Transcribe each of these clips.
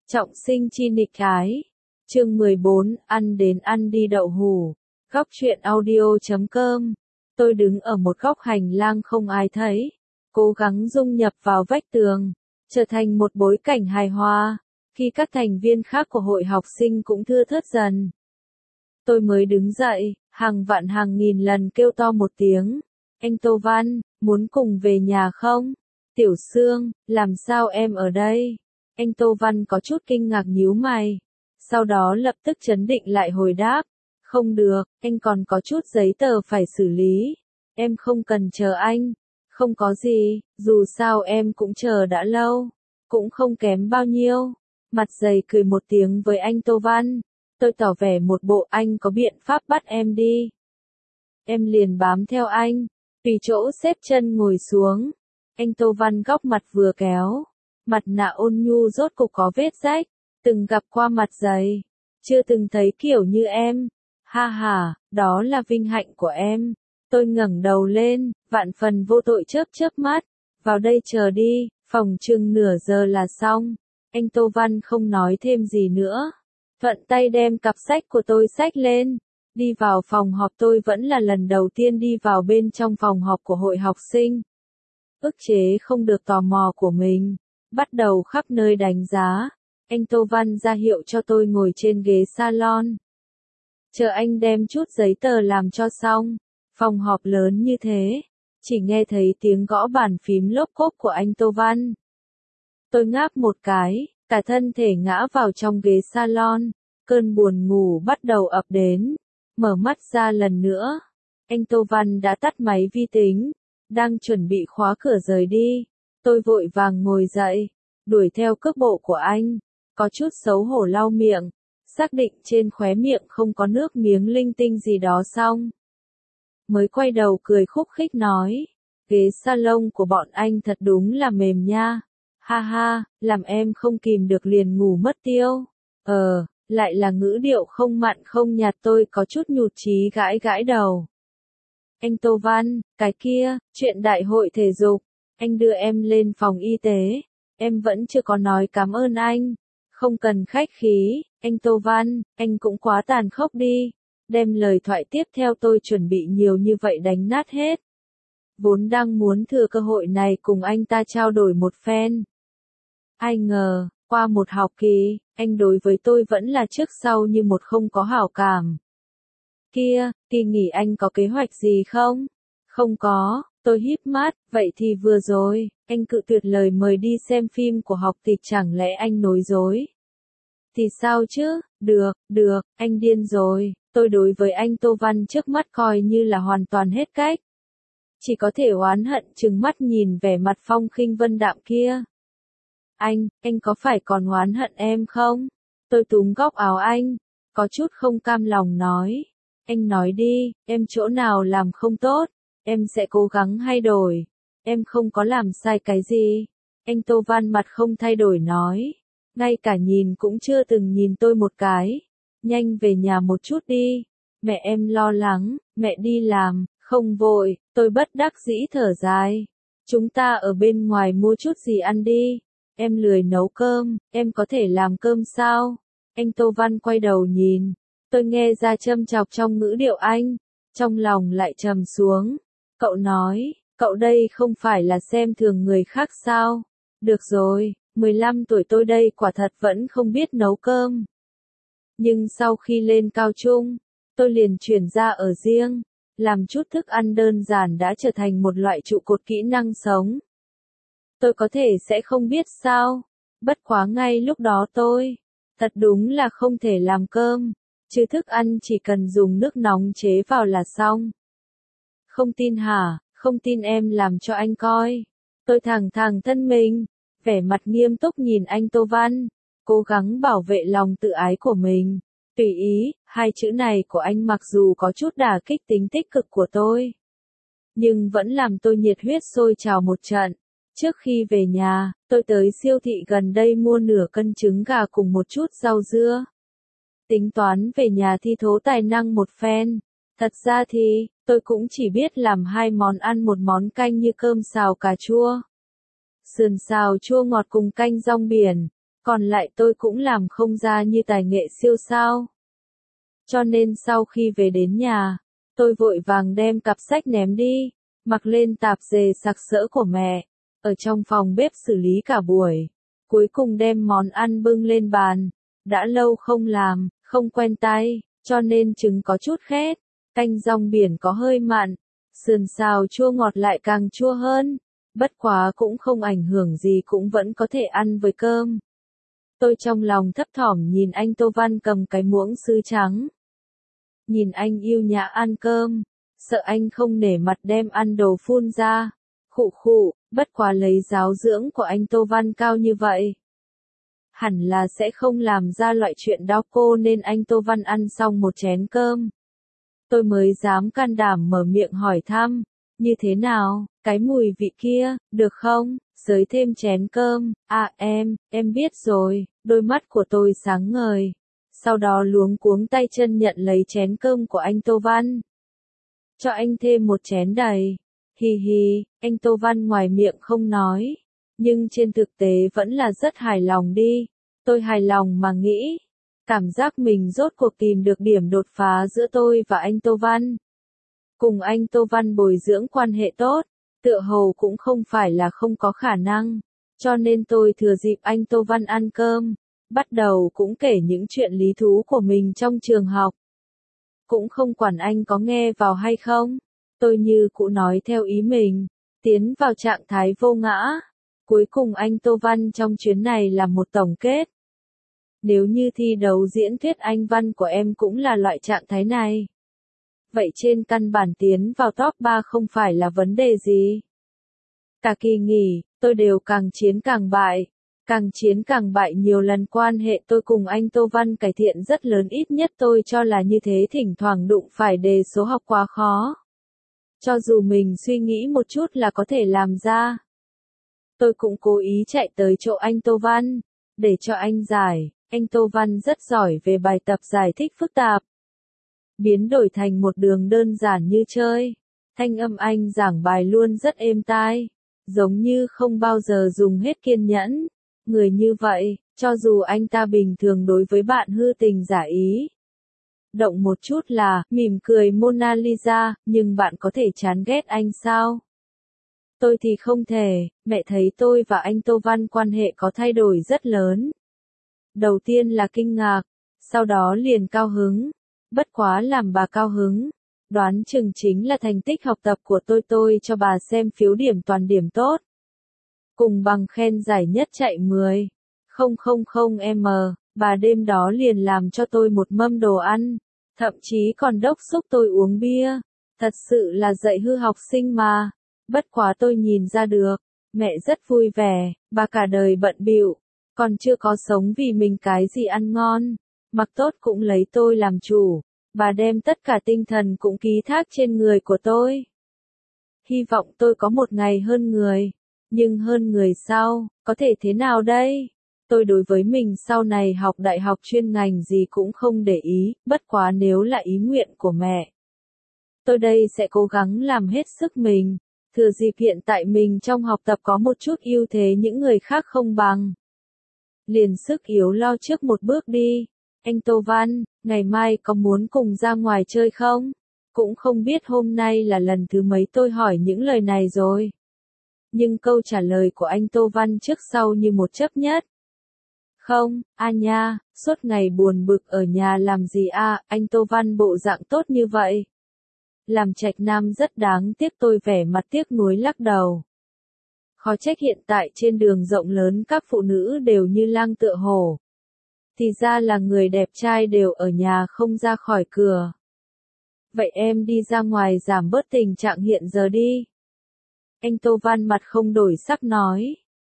Trọng sinh chi nghịch ái. Chương 14, ăn đến ăn đi đậu hủ. Góc truyện audio.com. Tôi đứng ở một góc hành lang không ai thấy, cố gắng dung nhập vào vách tường, trở thành một bối cảnh hài hòa, khi các thành viên khác của hội học sinh cũng thưa thớt dần. Tôi mới đứng dậy, hàng vạn hàng nghìn lần kêu to một tiếng. Anh Tô Văn, muốn cùng về nhà không? Tiểu Sương, làm sao em ở đây? Anh Tô Văn có chút kinh ngạc nhíu mày. Sau đó lập tức trấn định lại hồi đáp. Không được, anh còn có chút giấy tờ phải xử lý. Em không cần chờ anh. Không có gì, dù sao em cũng chờ đã lâu. Cũng không kém bao nhiêu. Mặt dày cười một tiếng với anh Tô Văn. Tôi tỏ vẻ một bộ anh có biện pháp bắt em đi. Em liền bám theo anh, tùy chỗ xếp chân ngồi xuống. Anh Tô Văn góc mặt vừa kéo. Mặt nạ ôn nhu rốt cục có vết rách. Từng gặp qua mặt dày. Chưa từng thấy kiểu như em. Ha ha, đó là vinh hạnh của em. Tôi ngẩng đầu lên, vạn phần vô tội chớp mắt. Vào đây chờ đi, phòng chừng nửa giờ là xong. Anh Tô Văn không nói thêm gì nữa. Thuận tay đem cặp sách của tôi xách lên. Đi vào phòng họp. Tôi vẫn là lần đầu tiên đi vào bên trong phòng họp của hội học sinh. Ức chế không được tò mò của mình. Bắt đầu khắp nơi đánh giá. Anh Tô Văn ra hiệu cho tôi ngồi trên ghế salon. Chờ anh đem chút giấy tờ làm cho xong. Phòng họp lớn như thế. Chỉ nghe thấy tiếng gõ bàn phím lốp cốp của anh Tô Văn. Tôi ngáp một cái, cả thân thể ngã vào trong ghế salon. Cơn buồn ngủ bắt đầu ập đến. Mở mắt ra lần nữa. Anh Tô Văn đã tắt máy vi tính. Đang chuẩn bị khóa cửa rời đi. Tôi vội vàng ngồi dậy. Đuổi theo cước bộ của anh. Có chút xấu hổ lau miệng. Xác định trên khóe miệng không có nước miếng linh tinh gì đó xong. Mới quay đầu cười khúc khích nói. Ghế salon của bọn anh thật đúng là mềm nha. Ha ha, làm em không kìm được liền ngủ mất tiêu. Lại là ngữ điệu không mặn không nhạt. Tôi có chút nhụt chí gãi gãi đầu. Anh Tô Văn, cái kia, chuyện đại hội thể dục. Anh đưa em lên phòng y tế. Em vẫn chưa có nói cảm ơn anh. Không cần khách khí, anh Tô Văn, anh cũng quá tàn khốc đi. Đem lời thoại tiếp theo tôi chuẩn bị nhiều như vậy đánh nát hết. Vốn đang muốn thừa cơ hội này cùng anh ta trao đổi một phen. Ai ngờ, qua một học kỳ, anh đối với tôi vẫn là trước sau như một không có hảo cảm. Kia, kỳ nghỉ anh có kế hoạch gì không? Không có, tôi híp mắt, vậy thì vừa rồi, anh cự tuyệt lời mời đi xem phim của học tỷ, chẳng lẽ anh nói dối? Thì sao chứ, được, anh điên rồi, tôi đối với anh Tô Văn trước mắt coi như là hoàn toàn hết cách. Chỉ có thể oán hận trừng mắt nhìn vẻ mặt phong khinh vân đạm kia. Anh có phải còn oán hận em không? Tôi túm góc áo anh, có chút không cam lòng nói. Anh nói đi, em chỗ nào làm không tốt, em sẽ cố gắng thay đổi. Em không có làm sai cái gì. Anh Tô Văn mặt không thay đổi nói. Ngay cả nhìn cũng chưa từng nhìn tôi một cái. Nhanh về nhà một chút đi. Mẹ em lo lắng, mẹ đi làm, không vội. Tôi bất đắc dĩ thở dài. Chúng ta ở bên ngoài mua chút gì ăn đi. Em lười nấu cơm, em có thể làm cơm sao? Anh Tô Văn quay đầu nhìn. Tôi nghe ra châm chọc trong ngữ điệu anh. Trong lòng lại trầm xuống. Cậu nói, cậu đây không phải là xem thường người khác sao? Được rồi, 15 tuổi tôi đây quả thật vẫn không biết nấu cơm. Nhưng sau khi lên cao trung, tôi liền chuyển ra ở riêng. Làm chút thức ăn đơn giản đã trở thành một loại trụ cột kỹ năng sống. Tôi có thể sẽ không biết sao. Bất quá ngay lúc đó tôi, thật đúng là không thể làm cơm. Chứ thức ăn chỉ cần dùng nước nóng chế vào là xong. Không tin hả? Không tin em làm cho anh coi. Tôi thẳng thắn thân mình, vẻ mặt nghiêm túc nhìn anh Tô Văn, cố gắng bảo vệ lòng tự ái của mình. Tùy ý, hai chữ này của anh mặc dù có chút đả kích tính tích cực của tôi, nhưng vẫn làm tôi nhiệt huyết sôi trào một trận. Trước khi về nhà, tôi tới siêu thị gần đây mua nửa cân trứng gà cùng một chút rau dưa. Tính toán về nhà thi thố tài năng một phen. Thật ra thì, tôi cũng chỉ biết làm hai món ăn, một món canh như cơm xào cà chua. Sườn xào chua ngọt cùng canh rong biển. Còn lại tôi cũng làm không ra như tài nghệ siêu sao. Cho nên sau khi về đến nhà, tôi vội vàng đem cặp sách ném đi, mặc lên tạp dề sặc sỡ của mẹ, ở trong phòng bếp xử lý cả buổi. Cuối cùng đem món ăn bưng lên bàn, đã lâu không làm, không quen tay, cho nên trứng có chút khét, canh rong biển có hơi mặn, sườn xào chua ngọt lại càng chua hơn, bất quá cũng không ảnh hưởng gì, cũng vẫn có thể ăn với cơm. Tôi trong lòng thấp thỏm nhìn anh Tô Văn cầm cái muỗng sứ trắng. Nhìn anh yêu nhã ăn cơm, sợ anh không nể mặt đem ăn đồ phun ra. Khụ khụ, bất quá lấy giáo dưỡng của anh Tô Văn cao như vậy, hẳn là sẽ không làm ra loại chuyện đó, cô nên anh Tô Văn ăn xong một chén cơm. Tôi mới dám can đảm mở miệng hỏi thăm, như thế nào, cái mùi vị kia, được không, xới thêm chén cơm, à em biết rồi, đôi mắt của tôi sáng ngời. Sau đó luống cuống tay chân nhận lấy chén cơm của anh Tô Văn. Cho anh thêm một chén đầy. Hì hì, anh Tô Văn ngoài miệng không nói, nhưng trên thực tế vẫn là rất hài lòng đi. Tôi hài lòng mà nghĩ, cảm giác mình rốt cuộc tìm được điểm đột phá giữa tôi và anh Tô Văn. Cùng anh Tô Văn bồi dưỡng quan hệ tốt, tựa hồ cũng không phải là không có khả năng. Cho nên tôi thừa dịp anh Tô Văn ăn cơm, bắt đầu cũng kể những chuyện lý thú của mình trong trường học. Cũng không quản anh có nghe vào hay không, tôi như cũ nói theo ý mình, tiến vào trạng thái vô ngã. Cuối cùng anh Tô Văn trong chuyến này là một tổng kết. Nếu như thi đấu diễn thuyết Anh văn của em cũng là loại trạng thái này, vậy trên căn bản tiến vào top 3 không phải là vấn đề gì. Cả kỳ nghỉ, tôi đều càng chiến càng bại. Càng chiến càng bại, nhiều lần quan hệ tôi cùng anh Tô Văn cải thiện rất lớn, ít nhất tôi cho là như thế, thỉnh thoảng đụng phải đề số học quá khó. Cho dù mình suy nghĩ một chút là có thể làm ra. Tôi cũng cố ý chạy tới chỗ anh Tô Văn, để cho anh giải, anh Tô Văn rất giỏi về bài tập giải thích phức tạp. Biến đổi thành một đường đơn giản như chơi, thanh âm anh giảng bài luôn rất êm tai, giống như không bao giờ dùng hết kiên nhẫn. Người như vậy, cho dù anh ta bình thường đối với bạn hư tình giả ý, động một chút là mỉm cười Mona Lisa, nhưng bạn có thể chán ghét anh sao? Tôi thì không thể. Mẹ thấy tôi và anh Tô Văn quan hệ có thay đổi rất lớn. Đầu tiên là kinh ngạc, sau đó liền cao hứng. Bất quá làm bà cao hứng, đoán chừng chính là thành tích học tập của tôi cho bà xem phiếu điểm toàn điểm tốt. Cùng bằng khen giải nhất chạy 10. 000m, bà đêm đó liền làm cho tôi một mâm đồ ăn, thậm chí còn đốc thúc tôi uống bia. Thật sự là dạy hư học sinh mà. Bất quá tôi nhìn ra được, mẹ rất vui vẻ, bà cả đời bận bịu, còn chưa có sống vì mình cái gì ăn ngon, mặc tốt cũng lấy tôi làm chủ, bà đem tất cả tinh thần cũng ký thác trên người của tôi. Hy vọng tôi có một ngày hơn người, nhưng hơn người sao, có thể thế nào đây? Tôi đối với mình sau này học đại học chuyên ngành gì cũng không để ý, bất quá nếu là ý nguyện của mẹ, tôi đây sẽ cố gắng làm hết sức mình. Thừa dịp hiện tại mình trong học tập có một chút ưu thế những người khác không bằng, liền sức yếu lo trước một bước đi. Anh Tô Văn, ngày mai có muốn cùng ra ngoài chơi không? Cũng không biết hôm nay là lần thứ mấy tôi hỏi những lời này rồi. Nhưng câu trả lời của anh Tô Văn trước sau như một chấp nhất. Không, nha, suốt ngày buồn bực ở nhà làm gì anh Tô Văn bộ dạng tốt như vậy. Làm trạch nam rất đáng tiếc, tôi vẻ mặt tiếc nuối lắc đầu. Khó trách hiện tại trên đường rộng lớn các phụ nữ đều như lang tựa hổ. Thì ra là người đẹp trai đều ở nhà không ra khỏi cửa. Vậy em đi ra ngoài giảm bớt tình trạng hiện giờ đi. Anh Tô Văn mặt không đổi sắc nói.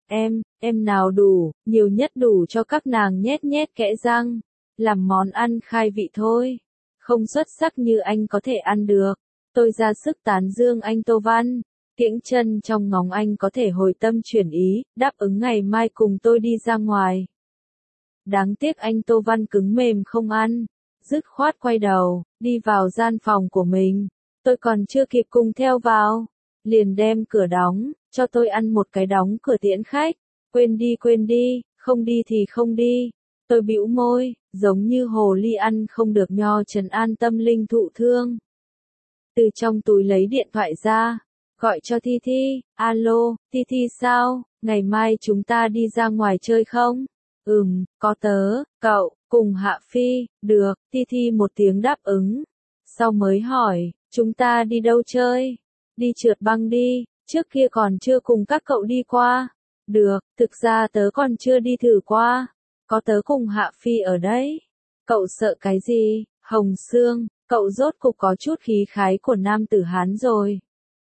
Em nào đủ, nhiều nhất đủ cho các nàng nhét nhét kẽ răng. Làm món ăn khai vị thôi. Không xuất sắc như anh có thể ăn được. Tôi ra sức tán dương anh Tô Văn. Kiễng chân trong ngóng anh có thể hồi tâm chuyển ý, đáp ứng ngày mai cùng tôi đi ra ngoài. Đáng tiếc anh Tô Văn cứng mềm không ăn. Dứt khoát quay đầu, đi vào gian phòng của mình. Tôi còn chưa kịp cùng theo vào, liền đem cửa đóng, cho tôi ăn một cái đóng cửa tiễn khách. Quên đi, Không đi thì không đi. Tôi bĩu môi, giống như hồ ly ăn không được nho trấn an tâm linh thụ thương. Từ trong túi lấy điện thoại ra, gọi cho Thi Thi, alo, Thi Thi sao, ngày mai chúng ta đi ra ngoài chơi không? Có tớ, cậu, cùng Hạ Phi, được, Thi Thi một tiếng đáp ứng. Sau mới hỏi, chúng ta đi đâu chơi? Đi trượt băng đi, trước kia còn chưa cùng các cậu đi qua. Được, thực ra tớ còn chưa đi thử qua. Có tớ cùng Hạ Phi ở đấy. Cậu sợ cái gì, Hồng Sương, cậu rốt cục có chút khí khái của nam tử Hán rồi.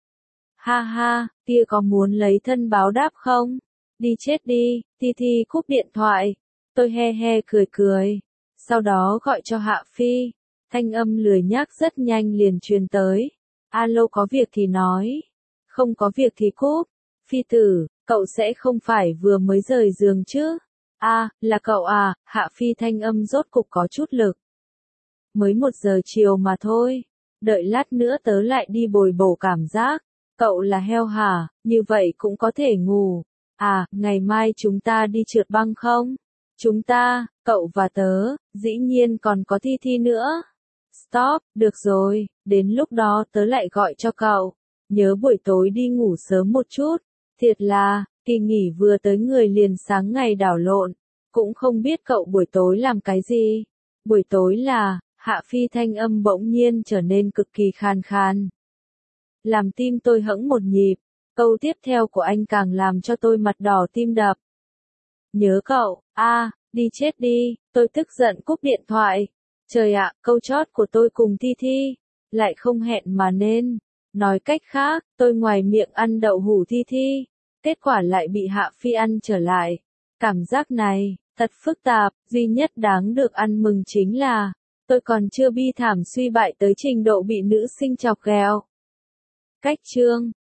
Ha ha, kia có muốn lấy thân báo đáp không? Đi chết đi, Thi Thi cúp điện thoại. Tôi he he cười cười. Sau đó gọi cho Hạ Phi. Thanh âm lười nhác rất nhanh liền truyền tới. Alo có việc thì nói. Không có việc thì cúp. Phi tử, cậu sẽ không phải vừa mới rời giường chứ? À, là cậu à, Hạ Phi thanh âm rốt cục có chút lực. Mới 1 giờ chiều mà thôi. Đợi lát nữa tớ lại đi bồi bổ cảm giác. Cậu là heo hả, như vậy cũng có thể ngủ. À, ngày mai chúng ta đi trượt băng không? Chúng ta, cậu và tớ, dĩ nhiên còn có Thi Thi nữa. Stop, được rồi, đến lúc đó tớ lại gọi cho cậu. Nhớ buổi tối đi ngủ sớm một chút. Thiệt là, kỳ nghỉ vừa tới người liền sáng ngày đảo lộn. Cũng không biết cậu buổi tối làm cái gì. Buổi tối là, Hạ Phi thanh âm bỗng nhiên trở nên cực kỳ khàn khàn. Làm tim tôi hẫng một nhịp. Câu tiếp theo của anh càng làm cho tôi mặt đỏ tim đập. Nhớ cậu, đi chết đi, tôi tức giận cúp điện thoại. Trời ạ, câu chót của tôi cùng Thi Thi, lại không hẹn mà nên. Nói cách khác, tôi ngoài miệng ăn đậu hủ Thi Thi, kết quả lại bị Hạ Phi ăn trở lại. Cảm giác này, thật phức tạp, duy nhất đáng được ăn mừng chính là, tôi còn chưa bi thảm suy bại tới trình độ bị nữ sinh chọc ghẹo. Cách chương